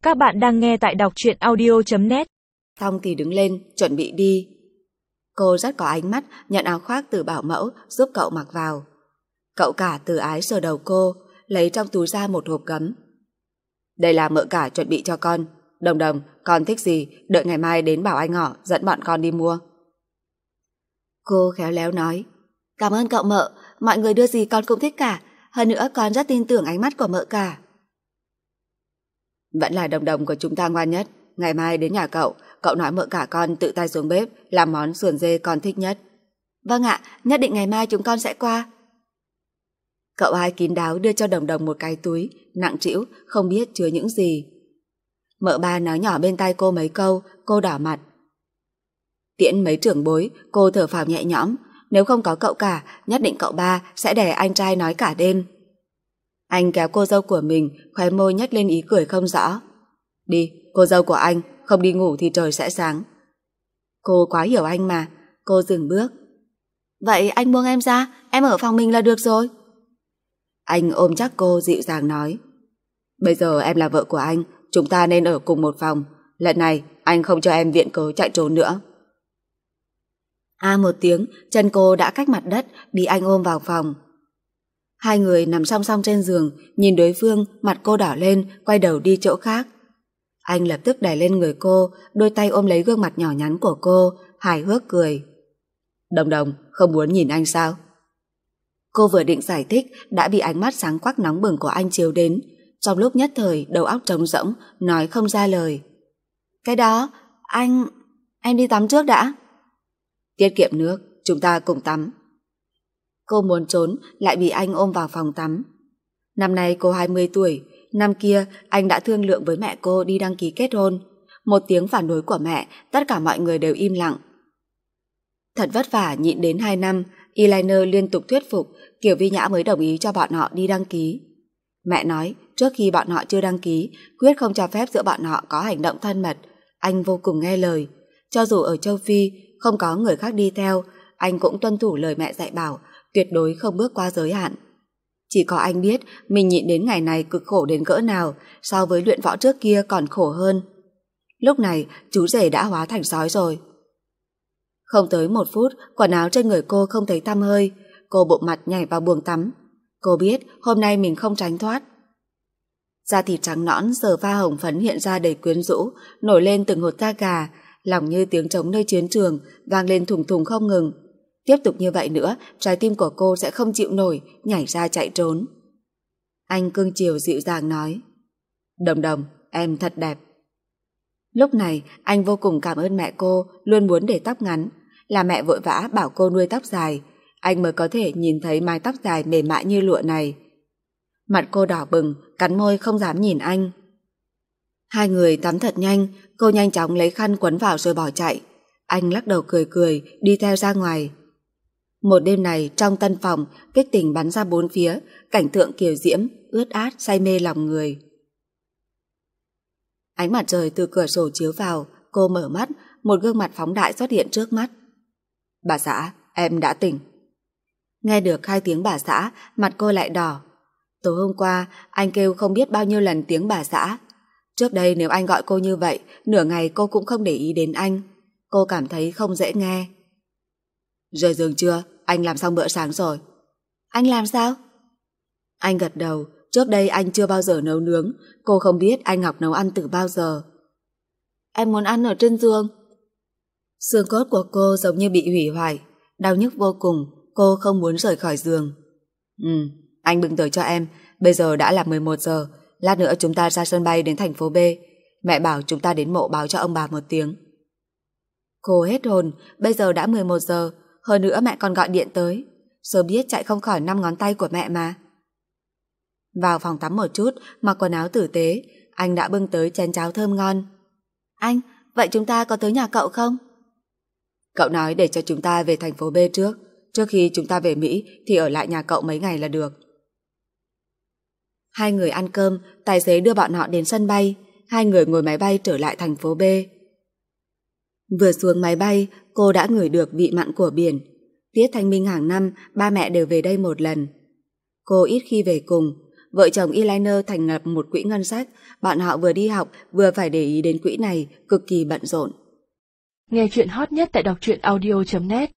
Các bạn đang nghe tại đọc truyện audio.net. Xong thì đứng lên, chuẩn bị đi. Cô rất có ánh mắt nhận áo khoác từ bảo mẫu giúp cậu mặc vào. Cậu cả từ ái sờ đầu cô, lấy trong túi ra một hộp gấm. Đây là mợ cả chuẩn bị cho con. Đồng đồng, con thích gì, đợi ngày mai đến bảo anh họ dẫn bọn con đi mua. Cô khéo léo nói, cảm ơn cậu mợ, mọi người đưa gì con cũng thích cả. Hơn nữa con rất tin tưởng ánh mắt của mợ cả. Vẫn là đồng đồng của chúng ta ngoan nhất. Ngày mai đến nhà cậu nói mợ cả con tự tay xuống bếp làm món sườn dê con thích nhất. Vâng ạ, nhất định ngày mai chúng con sẽ qua. Cậu hai kín đáo đưa cho đồng đồng một cái túi nặng trĩu không biết chứa những gì. Mợ ba nói nhỏ bên tai cô mấy câu, cô đỏ mặt. Tiễn mấy trưởng bối, cô thở phào nhẹ nhõm. Nếu không có cậu cả, nhất định cậu ba sẽ để anh trai nói cả đêm. Anh kéo cô dâu của mình, khóe môi nhếch lên ý cười không rõ. Đi, cô dâu của anh, không đi ngủ thì trời sẽ sáng. Cô quá hiểu anh mà. Cô dừng bước. Vậy anh buông em ra, em ở phòng mình là được rồi. Anh ôm chắc cô dịu dàng nói, bây giờ em là vợ của anh, chúng ta nên ở cùng một phòng. Lần này anh không cho em viện cớ chạy trốn nữa. Một tiếng, chân cô đã cách mặt đất, bị anh ôm vào phòng. Hai người nằm song song trên giường, nhìn đối phương, mặt cô đỏ lên, quay đầu đi chỗ khác. Anh lập tức đè lên người cô, đôi tay ôm lấy gương mặt nhỏ nhắn của cô, hài hước cười. Đồng đồng, không muốn nhìn anh sao? Cô vừa định giải thích, đã bị ánh mắt sáng quắc nóng bừng của anh chiếu đến. Trong lúc nhất thời, đầu óc trống rỗng, nói không ra lời. Cái đó, em đi tắm trước đã. Tiết kiệm nước, chúng ta cùng tắm. Cô muốn trốn, lại bị anh ôm vào phòng tắm. Năm nay cô 20 tuổi, năm kia anh đã thương lượng với mẹ cô đi đăng ký kết hôn. Một tiếng phản đối của mẹ, tất cả mọi người đều im lặng. Thật vất vả nhịn đến 2 năm, Eyeliner liên tục thuyết phục, Kiều Vi Nhã mới đồng ý cho bọn họ đi đăng ký. Mẹ nói, trước khi bọn họ chưa đăng ký, quyết không cho phép giữa bọn họ có hành động thân mật. Anh vô cùng nghe lời. Cho dù ở châu Phi, không có người khác đi theo, anh cũng tuân thủ lời mẹ dạy bảo, tuyệt đối không bước qua giới hạn. Chỉ có anh biết mình nhịn đến ngày này cực khổ đến cỡ nào, so với luyện võ trước kia còn khổ hơn. Lúc này, chú rể đã hóa thành sói rồi. Không tới 1 phút, quần áo trên người cô không thấy tăm hơi. Cô bộ mặt nhảy vào buồng tắm. Cô biết hôm nay mình không tránh thoát. Da thịt trắng nõn giờ pha hồng phấn hiện ra đầy quyến rũ, nổi lên từng hột da gà, lòng như tiếng trống nơi chiến trường, vang lên thùng thùng không ngừng. Tiếp tục như vậy nữa, trái tim của cô sẽ không chịu nổi, nhảy ra chạy trốn. Anh cưng chiều dịu dàng nói, Đồng đồng, em thật đẹp. Lúc này, anh vô cùng cảm ơn mẹ cô, luôn muốn để tóc ngắn. Là mẹ vội vã bảo cô nuôi tóc dài, anh mới có thể nhìn thấy mái tóc dài mềm mại như lụa này. Mặt cô đỏ bừng, cắn môi không dám nhìn anh. Hai người tắm thật nhanh, cô nhanh chóng lấy khăn quấn vào rồi bỏ chạy. Anh lắc đầu cười cười, đi theo ra ngoài. Một đêm này trong tân phòng, kích tình bắn ra bốn phía, cảnh tượng kiều diễm, ướt át, say mê lòng người. Ánh mặt trời từ cửa sổ chiếu vào, cô mở mắt, một gương mặt phóng đại xuất hiện trước mắt. Bà xã, em đã tỉnh. Nghe được 2 tiếng bà xã, mặt cô lại đỏ. Tối hôm qua, anh kêu không biết bao nhiêu lần tiếng bà xã. Trước đây nếu anh gọi cô như vậy, nửa ngày cô cũng không để ý đến anh. Cô cảm thấy không dễ nghe. Rời giường chưa? Anh làm xong bữa sáng rồi. Anh làm sao? Anh gật đầu. Trước đây anh chưa bao giờ nấu nướng. Cô không biết anh học nấu ăn từ bao giờ. Em muốn ăn ở trên giường. Xương cốt của cô giống như bị hủy hoại, đau nhức vô cùng. Cô không muốn rời khỏi giường. Anh bưng tới cho em. Bây giờ đã là 11 giờ. Lát nữa chúng ta ra sân bay đến thành phố B. Mẹ bảo chúng ta đến mộ báo cho ông bà 1 tiếng. Cô hết hồn. Bây giờ đã 11 giờ. Hơn nữa mẹ còn gọi điện tới. Sớm biết chạy không khỏi 5 ngón tay của mẹ mà. Vào phòng tắm một chút, mặc quần áo tử tế, anh đã bưng tới chén cháo thơm ngon. Anh, vậy chúng ta có tới nhà cậu không? Cậu nói để cho chúng ta về thành phố B trước. Trước khi chúng ta về Mỹ thì ở lại nhà cậu mấy ngày là được. Hai người ăn cơm, tài xế đưa bọn họ đến sân bay. Hai người ngồi máy bay trở lại thành phố B. Vừa xuống máy bay, cô đã ngửi được vị mặn của biển. Tiết thanh minh hàng năm, ba mẹ đều về đây một lần. Cô ít khi về cùng. vợ chồng Eliner thành lập một quỹ ngân sách. Bọn họ vừa đi học vừa phải để ý đến quỹ này, cực kỳ bận rộn. Nghe chuyện hot nhất tại đọc truyện audio.net